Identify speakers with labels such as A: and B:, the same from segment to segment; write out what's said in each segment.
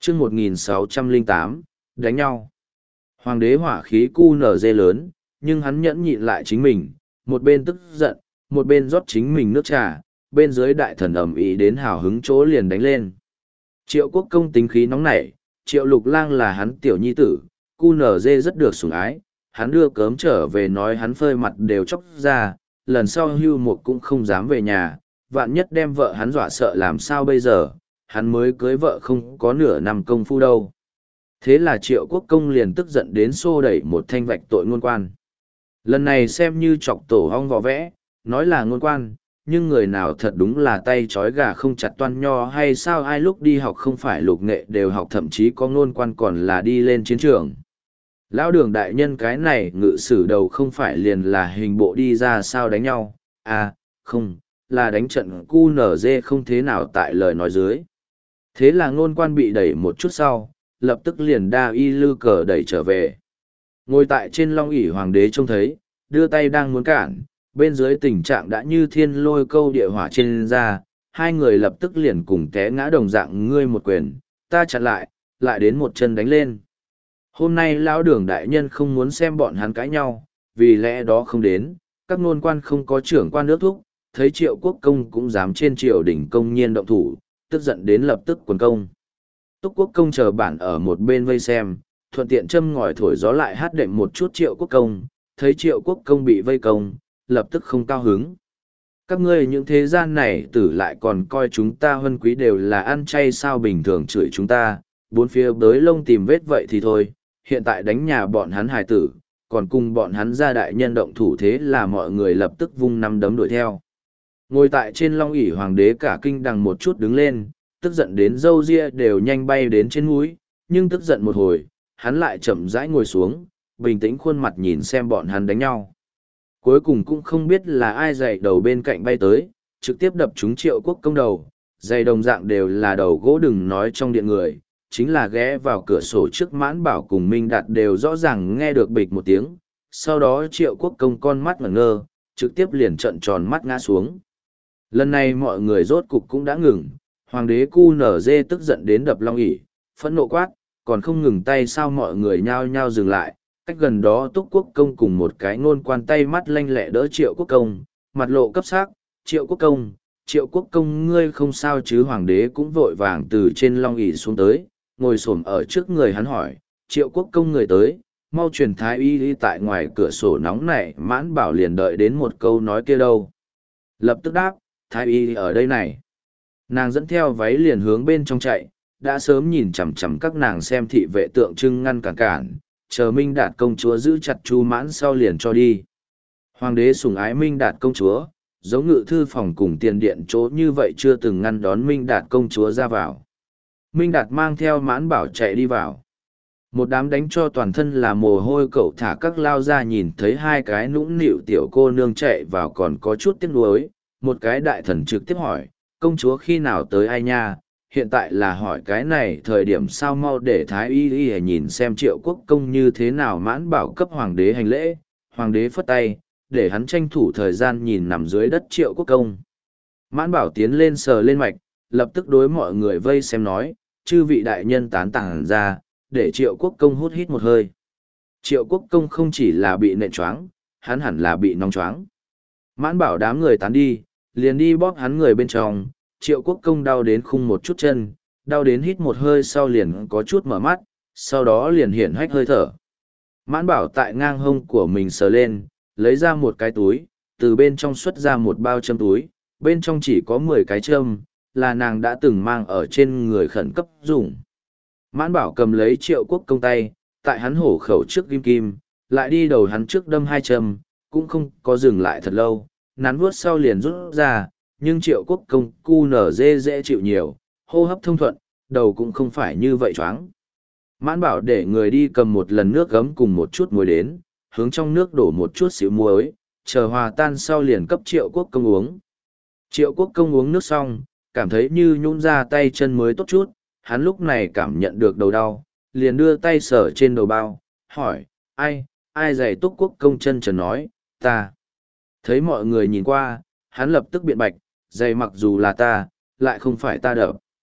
A: chương 1608, đánh nhau. Hoàng đế hỏa khí cu nở dê lớn, nhưng hắn nhẫn nhịn lại chính mình, một bên tức giận, một bên rót chính mình nước trà, bên dưới đại thần ầm ĩ đến hào hứng chỗ liền đánh lên. Triệu Quốc Công tính khí nóng nảy, Triệu Lục Lang là hắn tiểu nhi tử, cu nở dê rất được sủng ái, hắn đưa cớm trở về nói hắn phơi mặt đều chóc ra, lần sau Hưu Mục cũng không dám về nhà, vạn nhất đem vợ hắn dọa sợ làm sao bây giờ, hắn mới cưới vợ không có nửa năm công phu đâu. Thế là Triệu Quốc Công liền tức giận đến xô đẩy một thanh vạch tội ngôn quan. Lần này xem như chọc tổ hong vò vẽ, nói là ngôn quan, nhưng người nào thật đúng là tay trói gà không chặt toan nho hay sao ai lúc đi học không phải lục nghệ đều học, thậm chí có ngôn quan còn là đi lên chiến trường. Lão Đường đại nhân cái này ngự sử đầu không phải liền là hình bộ đi ra sao đánh nhau, à, không, là đánh trận cu nở dê không thế nào tại lời nói dưới. Thế là ngôn quan bị đẩy một chút sau, lập tức liền đa y lư cờ đẩy trở về. Ngồi tại trên long ỷ hoàng đế trông thấy, đưa tay đang muốn cản, bên dưới tình trạng đã như thiên lôi câu địa hỏa trên ra, hai người lập tức liền cùng té ngã đồng dạng, ngươi một quyền, ta chặn lại đến một chân đánh lên. Hôm nay lão Đường đại nhân không muốn xem bọn hắn cãi nhau, vì lẽ đó không đến, các ngôn quan không có trưởng quan nước thúc, thấy Triệu Quốc Công cũng dám trên triều đình công nhiên động thủ, tức giận đến lập tức quần công. Túc Quốc Công chờ bản ở một bên vây xem, thuận tiện châm ngòi thổi gió lại hát đệm một chút Triệu Quốc Công, thấy Triệu Quốc Công bị vây công, lập tức không cao hứng. Các ngươi những thế gian này tử lại còn coi chúng ta huân quý đều là ăn chay sao, bình thường chửi chúng ta, bốn phía bới lông tìm vết vậy thì thôi, hiện tại đánh nhà bọn hắn hài tử, còn cùng bọn hắn ra đại nhân động thủ, thế là mọi người lập tức vung nắm đấm đuổi theo. Ngồi tại trên long ỷ hoàng đế cả kinh đằng một chút đứng lên, tức giận đến râu ria đều nhanh bay đến trên mũi, nhưng tức giận một hồi, hắn lại chậm rãi ngồi xuống, bình tĩnh khuôn mặt nhìn xem bọn hắn đánh nhau. Cuối cùng cũng không biết là ai giày đầu bên cạnh bay tới, trực tiếp đập trúng Triệu Quốc Công đầu, giày đồng dạng đều là đầu gỗ, đừng nói trong điện người, chính là ghé vào cửa sổ trước Mãn Bảo cùng Minh Đạt đều rõ ràng nghe được bịch một tiếng, sau đó Triệu Quốc Công con mắt ngẩn ngơ, trực tiếp liền trợn tròn mắt ngã xuống. Lần này mọi người rốt cục cũng đã ngừng, hoàng đế cu nở dê tức giận đến đập long ỷ, phẫn nộ quát, còn không ngừng tay sao, mọi người nhao nhao dừng lại, cách gần đó Túc Quốc Công cùng một cái ngôn quan tay mắt lanh lẹ đỡ Triệu Quốc Công, mặt lộ cấp sắc, Triệu Quốc Công ngươi không sao chứ? Hoàng đế cũng vội vàng từ trên long ỷ xuống tới, ngồi xổm ở trước người hắn hỏi, Triệu Quốc Công người tới, mau truyền thái y tại ngoài cửa sổ nóng này. Mãn Bảo liền đợi đến một câu nói kia đâu, lập tức đáp, thái y ở đây này. Nàng dẫn theo váy liền hướng bên trong chạy, đã sớm nhìn chằm chằm các nàng xem thị vệ tượng trưng ngăn cản, chờ Minh Đạt công chúa giữ chặt Chu Mãn sau liền cho đi. Hoàng đế sủng ái Minh Đạt công chúa, giống ngự thư phòng cùng tiền điện chỗ như vậy chưa từng ngăn đón Minh Đạt công chúa ra vào. Minh Đạt mang theo Mãn Bảo chạy đi vào. Một đám đánh cho toàn thân là mồ hôi cậu thả các lao ra nhìn thấy hai cái nũng nịu tiểu cô nương chạy vào còn có chút tiếc nuối. Một cái đại thần trực tiếp hỏi, công chúa khi nào tới ai nha, hiện tại là hỏi cái này thời điểm sao, mau để thái y y nhìn xem Triệu Quốc Công như thế nào. Mãn Bảo cấp hoàng đế hành lễ, hoàng đế phất tay, để hắn tranh thủ thời gian nhìn nằm dưới đất Triệu Quốc Công. Mãn Bảo tiến lên sờ lên mạch, lập tức đối mọi người vây xem nói, chư vị đại nhân tán tản ra, để Triệu Quốc Công hút hít một hơi. Triệu Quốc Công không chỉ là bị nện choáng, hắn hẳn là bị nóng choáng. Mãn Bảo đám người tán đi, liền đi bóp hắn người bên trong. Triệu Quốc Công đau đến khung một chút chân, đau đến hít một hơi sau liền có chút mở mắt, sau đó liền hiển hách hơi thở. Mãn Bảo tại ngang hông của mình sờ lên, lấy ra một cái túi, từ bên trong xuất ra một bao châm túi, bên trong chỉ có 10 cái châm, là nàng đã từng mang ở trên người khẩn cấp dùng. Mãn Bảo cầm lấy Triệu Quốc Công tay, tại hắn hổ khẩu trước ghim kim, lại đi đầu hắn trước đâm 2 châm, cũng không có dừng lại thật lâu, nắn vuốt sau liền rút ra, nhưng Triệu Quốc Công cu nở dễ chịu nhiều, hô hấp thông thuận, đầu cũng không phải như vậy choáng. Mãn Bảo để người đi cầm một lần nước gấm cùng một chút muối đến, hướng trong nước đổ một chút xíu muối, chờ hòa tan sau liền cấp Triệu Quốc Công uống. Triệu Quốc Công uống nước xong, cảm thấy như nhũn ra tay chân mới tốt chút, hắn lúc này cảm nhận được đầu đau, liền đưa tay sờ trên đầu bao, hỏi, ai giày? Túc Quốc Công chân trần nói, ta. Thấy mọi người nhìn qua, hắn lập tức biện bạch, giày mặc dù là ta, lại không phải ta đập.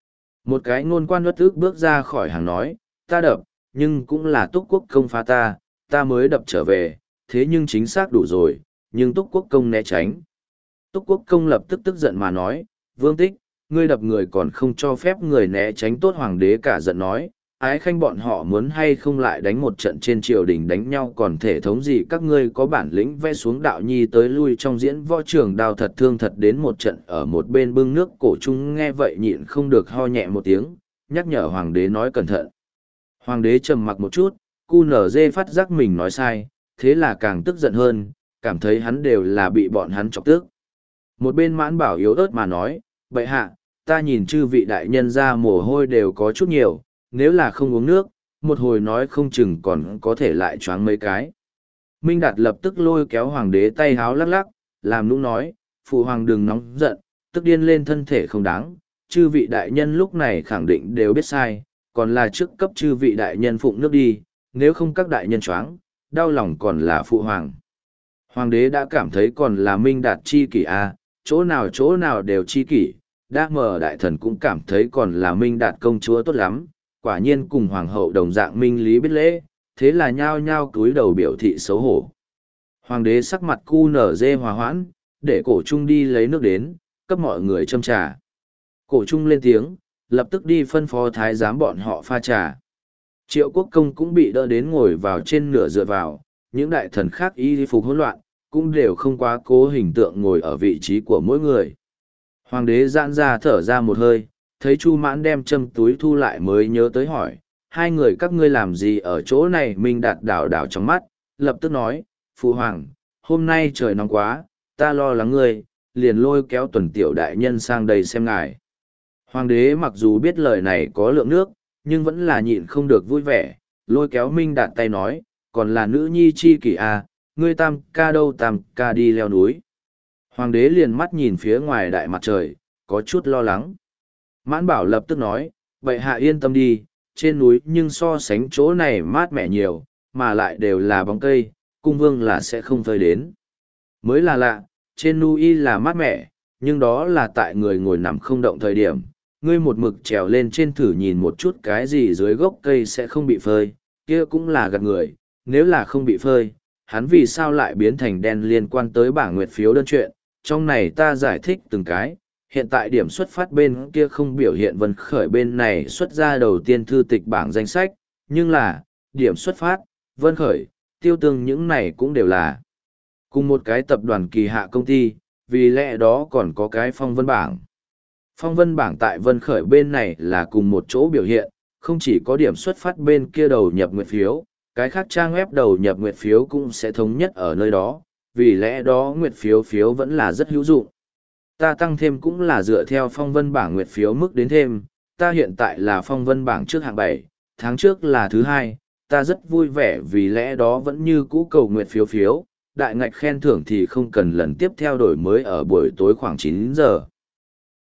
A: Một cái ngôn quan uất ức bước ra khỏi hàng nói, ta đập, nhưng cũng là Túc Quốc công phá ta mới đập trở về, thế nhưng chính xác đủ rồi, nhưng Túc Quốc công né tránh. Túc Quốc công lập tức tức giận mà nói, Vương Tích, ngươi đập người còn không cho phép người né tránh tốt, hoàng đế cả giận nói, ái khanh bọn họ muốn hay không lại đánh một trận trên triều đình đánh nhau, còn thể thống gì các ngươi có bản lĩnh vẽ xuống đạo nhi tới lui trong diễn võ trường đao thật thương thật đến một trận. Ở một bên bưng nước Cổ Trung nghe vậy nhịn không được ho nhẹ một tiếng, nhắc nhở hoàng đế nói cẩn thận. Hoàng đế trầm mặc một chút, QNZ phát giác mình nói sai, thế là càng tức giận hơn, cảm thấy hắn đều là bị bọn hắn chọc tức. Một bên Mãn Bảo yếu ớt mà nói, bệ hạ, ta nhìn chư vị đại nhân ra mồ hôi đều có chút nhiều, nếu là không uống nước, một hồi nói không chừng còn có thể lại choáng mấy cái. Minh Đạt lập tức lôi kéo hoàng đế tay háo lắc lắc, làm nũng nói, phụ hoàng đừng nóng giận, tức điên lên thân thể không đáng, chư vị đại nhân lúc này khẳng định đều biết sai, còn là trước cấp chư vị đại nhân phụng nước đi, nếu không các đại nhân choáng, đau lòng còn là phụ hoàng. Hoàng đế đã cảm thấy còn là Minh Đạt chi kỷ à, chỗ nào đều chi kỷ, đa mờ đại thần cũng cảm thấy còn là Minh Đạt công chúa tốt lắm, quả nhiên cùng hoàng hậu đồng dạng minh lý biết lễ, thế là nhao nhao cúi đầu biểu thị xấu hổ. Hoàng đế sắc mặt QNZ hòa hoãn, để Cổ Trung đi lấy nước đến, cấp mọi người châm trà. Cổ Trung lên tiếng, lập tức đi phân phó thái giám bọn họ pha trà. Triệu Quốc công cũng bị đỡ đến ngồi vào trên nửa dựa vào, những đại thần khác y phục hỗn loạn, cũng đều không quá cố hình tượng ngồi ở vị trí của mỗi người. Hoàng đế giãn ra thở ra một hơi, thấy Chu Mãn đem châm túi thu lại mới nhớ tới hỏi, hai người các ngươi làm gì ở chỗ này? Minh Đạt đảo đảo trong mắt, lập tức nói, phụ hoàng, hôm nay trời nóng quá, ta lo lắng ngươi, liền lôi kéo Tuần tiểu đại nhân sang đây xem ngài. Hoàng đế mặc dù biết lời này có lượng nước, nhưng vẫn là nhịn không được vui vẻ, lôi kéo Minh Đạt tay nói, còn là nữ nhi chi kỷ à, ngươi tam ca đâu, tam ca đi leo núi. Hoàng đế liền mắt nhìn phía ngoài đại mặt trời, có chút lo lắng. Mãn Bảo lập tức nói, vậy hạ yên tâm đi, trên núi nhưng so sánh chỗ này mát mẻ nhiều, mà lại đều là bóng cây, cung vương là sẽ không phơi đến. Mới là lạ, trên núi là mát mẻ, nhưng đó là tại người ngồi nằm không động thời điểm. Ngươi một mực trèo lên trên thử nhìn một chút cái gì dưới gốc cây sẽ không bị phơi, kia cũng là gạt người, nếu là không bị phơi, hắn vì sao lại biến thành đen liên quan tới bảng nguyệt phiếu đơn chuyện, trong này ta giải thích từng cái. Hiện tại điểm xuất phát bên kia không biểu hiện Vân Khởi bên này xuất ra đầu tiên thư tịch bảng danh sách, nhưng là, điểm xuất phát, Vân Khởi, Tiêu Tương những này cũng đều là cùng một cái tập đoàn kỳ hạ công ty, vì lẽ đó còn có cái phong vân bảng. Phong vân bảng tại Vân Khởi bên này là cùng một chỗ biểu hiện, không chỉ có điểm xuất phát bên kia đầu nhập nguyệt phiếu, cái khác trang web đầu nhập nguyệt phiếu cũng sẽ thống nhất ở nơi đó, vì lẽ đó nguyệt phiếu vẫn là rất hữu dụng. Ta tăng thêm cũng là dựa theo phong vân bảng nguyệt phiếu mức đến thêm, ta hiện tại là phong vân bảng trước hạng 7, tháng trước là thứ 2, ta rất vui vẻ vì lẽ đó vẫn như cũ cầu nguyệt phiếu, đại ngạch khen thưởng thì không cần lần tiếp theo đổi mới ở buổi tối khoảng 9 giờ.